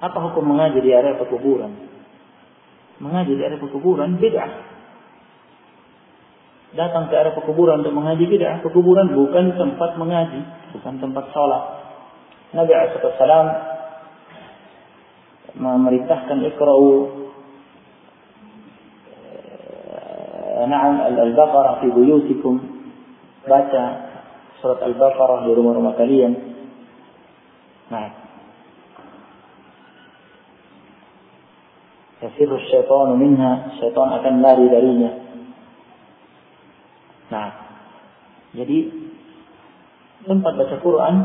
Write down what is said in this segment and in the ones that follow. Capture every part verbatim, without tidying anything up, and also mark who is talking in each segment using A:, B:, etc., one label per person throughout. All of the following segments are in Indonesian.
A: Apa hukum mengaji di area pekuburan? Mengaji di area pekuburan bid'ah. Datang ke area pekuburan untuk mengaji bid'ah. Pekuburan bukan tempat mengaji, bukan tempat sholat. Nabi alaihi wasallam memerintahkan iqra'u na'am al-Baqarah fi buyutikum, baca surat Al-Baqarah di rumah-rumah kalian. Nah, yasirru syaitanu minha, syaitan akan lari darinya. Nah, jadi tempat baca Quran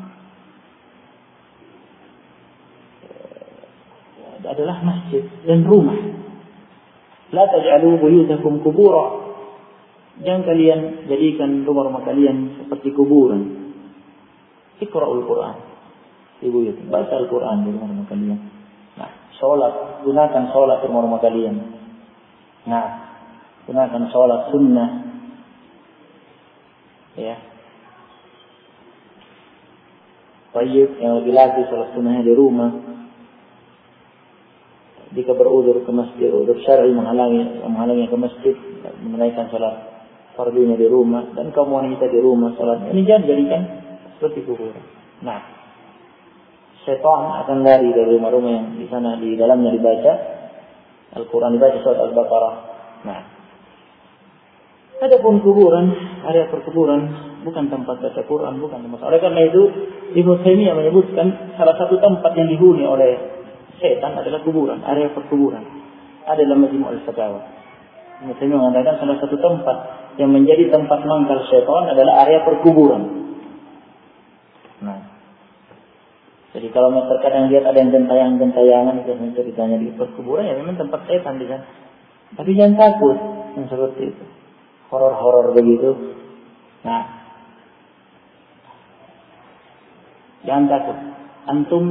A: adalah masjid dan rumah. La taj'alu buyutakum qubura. Jangan kalian jadikan rumah-rumah kalian seperti kuburan. Iqra'ul Quran. Ibu itu baca Al-Quran di rumah-rumah kalian. Nah, sholat, gunakan sholat di rumah-rumah kalian. Nah, gunakan sholat sunnah. Ya. Baik, yang lebih lagi sholat sunnahnya di rumah. Jika berudzur ke masjid, udzur syar'i menghalangi menghalangi ke masjid, menunaikan salat fardunya di rumah, dan kaum wanita di rumah salat. Ini jangan jadikan seperti kuburan. Nah, syaitan akan lari dari rumah-rumah yang di sana di dalamnya dibaca Al-Quran, dibaca surat Al-Baqarah. Nah, adapun kuburan, area perkuburan bukan tempat baca Quran, bukan tempat. Oleh karena itu, Ibnu Taimiyah menyebutkan salah satu tempat yang dihuni oleh setan adalah kuburan, area perkuburan. Ada dalam Majmu' al-Fatawa. Ibnu Taimiyah mengatakan salah satu tempat yang menjadi tempat mangkal setan adalah area perkuburan. Nah, jadi kalau terkadang lihat ada yang gentayangan-gentayangan itu ceritanya di perkuburan, ya memang tempat setan di sana. Tapi jangan takut yang seperti itu, horor-horor begitu. Nah, jangan takut. Antum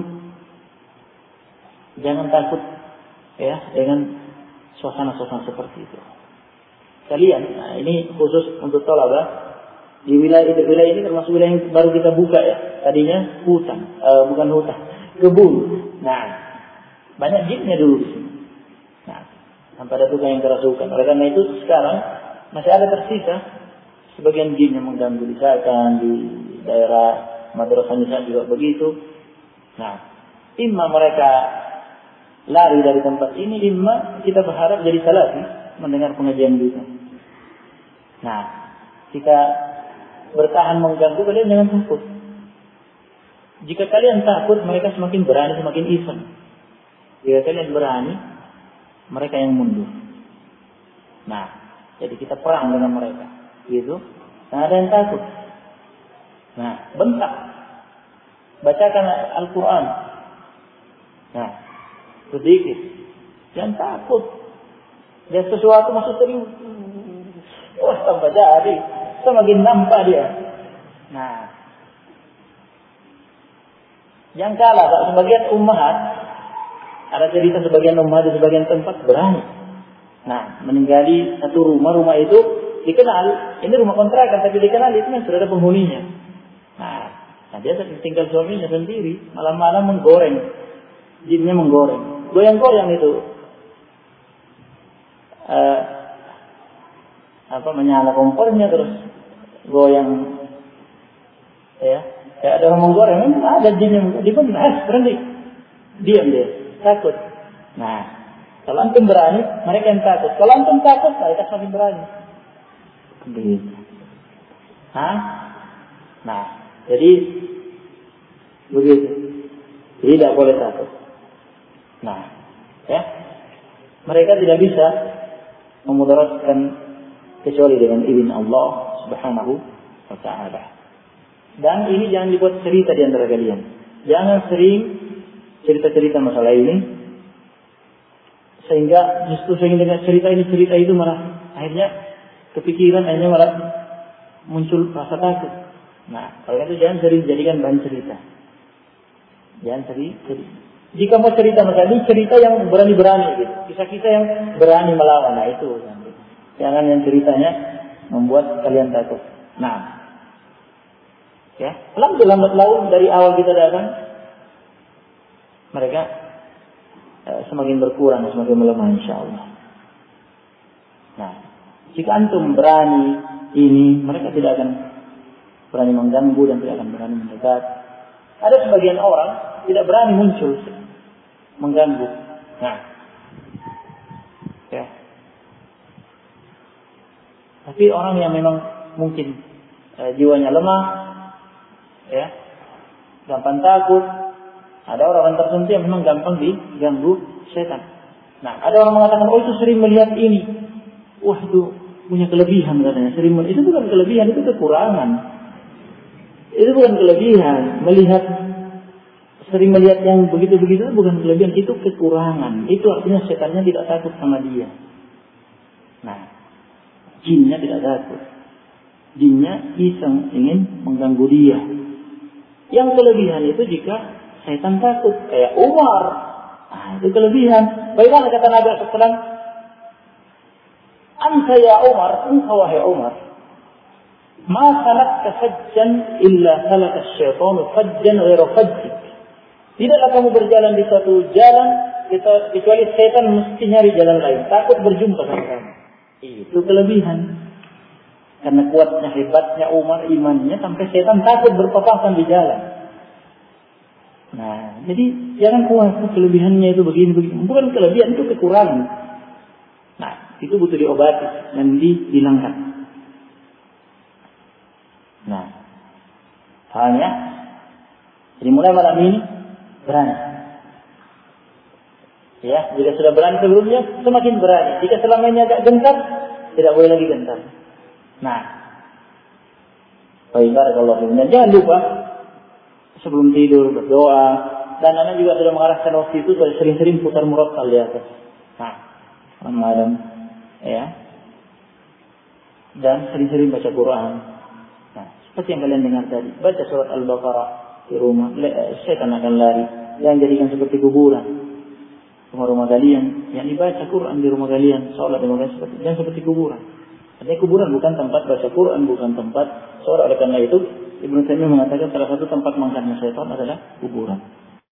A: jangan takut ya dengan suasana-suasana seperti itu. Kalian, nah ini khusus untuk thalabah di wilayah itu, wilayah ini termasuk wilayah yang baru kita buka ya. Tadinya hutan, uh, bukan hutan, kebun. Nah, banyak jinnya dulu di sini. Nah, sampai ada tukang yang kerasukan. Oleh karena itu sekarang masih ada tersisa sebagian jin yang mengganggu di sana, di daerah madrasah Nisa juga begitu. Nah, imma mereka lari dari tempat ini, imma kita berharap jadi salafi mendengar pengajian kita. Nah, jika bertahan mengganggu, kalian jangan takut. Jika kalian takut, mereka semakin berani, semakin iseng. Jika kalian berani, mereka yang mundur. Nah, jadi kita perang dengan mereka, gitu. Nah, ada yang takut. Nah, bentak. Bacakan Al-Quran. Nah, sedikit. Jangan takut. Dia sesuatu masuk tadi. Wah, tambah jadi. Semakin nampak dia. Nah. Jangan kalah. Sebagian ummahat. Ada cerita sebagian ummahat di sebagian tempat berani. Nah, meninggali satu rumah. Rumah itu dikenal. Ini rumah kontrakan. Tapi dikenal itu sudah ada penghuninya. Nah. Nah, dia tinggal suaminya sendiri. Malam-malam menggoreng. Jinnya menggoreng. Goyang-goyang itu. Uh, apa menyala kompornya terus goyang. Ya. Kayak ada orang menggoreng. Ada jin yang dia pun eh, berhenti. Diam dia. Takut. Nah. Kalau antum berani, mereka yang takut. Kalau antum takut, mereka semakin berani. Begitu. Hah? Nah. Jadi begitu. Jadi tidak boleh takut. Nah, ya. Mereka tidak bisa memudaratkan kecuali dengan izin Allah Subhanahu wa taala. Dan ini jangan dibuat cerita di antara kalian. Jangan sering cerita-cerita masalah ini sehingga justru sering dengan cerita ini cerita itu malah akhirnya kepikiran, akhirnya malah muncul rasa takut. Nah, kalau itu jangan sering jadikan bahan cerita. Jangan sering cerita. Jika mau cerita masalah ini, cerita yang berani-berani gitu. Kisah-kisah yang berani melawan. Nah, itu. Jangan yang ceritanya membuat kalian takut. Nah. Ya. Lambat-lambat laun dari awal kita datang, mereka eh, semakin berkurang, semakin melemah insyaallah. Nah, jika antum berani ini, mereka tidak akan berani mengganggu dan tidak akan berani mendekat. Ada sebagian orang tidak berani muncul mengganggu. Nah, ya. Tapi orang yang memang mungkin eh, jiwanya lemah, ya, gampang takut. Ada orang tertentu yang memang gampang diganggu setan. Nah, ada orang mengatakan, oh itu sering melihat ini. Wah itu punya kelebihan katanya. Sering melihat. Itu bukan kelebihan, itu kekurangan. Itu bukan kelebihan. Melihat, sering melihat yang begitu-begitu itu bukan kelebihan, itu kekurangan. Itu artinya setannya tidak takut sama dia. Nah, jinnya tidak takut. Jinnya iseng ingin mengganggu dia. Yang kelebihan itu jika setan takut, kayak Umar. Nah, itu kelebihan. Bagaimana kata Nabi shallallahu alaihi wasallam? Anta ya Umar, engkau wahai Umar. Ma salakta fajjan illa salaka asy-syaitanu fajjan ghairu fajjik. Tidaklah kamu berjalan di satu jalan kecuali setan mesti nyari jalan lain, takut berjumpa dengan kamu. Itu kelebihan. Karena kuatnya, hebatnya Umar imannya sampai setan takut berpapasan di jalan. Nah, jadi jangan kuasa kelebihannya itu begini-begini. Bukan kelebihan, itu kekurangan. Nah, itu butuh diobati dan dihilangkan. Nah, halnya, jadi mulai malam ini berani. Ya, jika sudah berani sebelumnya, semakin berani. Jika selamanya agak gentar, tidak boleh lagi gentar. Nah, baik, barakallahu fiikum. Jangan lupa sebelum tidur berdoa, dan anak juga sudah mengarahkan waktu itu sering-sering putar murattal di atas. Nah, Ramadan, ya, dan sering-sering baca Quran. Nah, seperti yang kalian dengar tadi, baca surat Al-Baqarah di rumah, setan akan lari. Jangan jadikan seperti kuburan. Rumah-rumah kalian yang dibaca Quran di rumah kalian, sholat di rumah kalian seperti, jangan seperti kuburan. Artinya kuburan bukan tempat baca Quran, bukan tempat sholat. Oleh karena itu Ibnu Taimiyah mengatakan salah satu tempat mangkatnya syaitan adalah kuburan.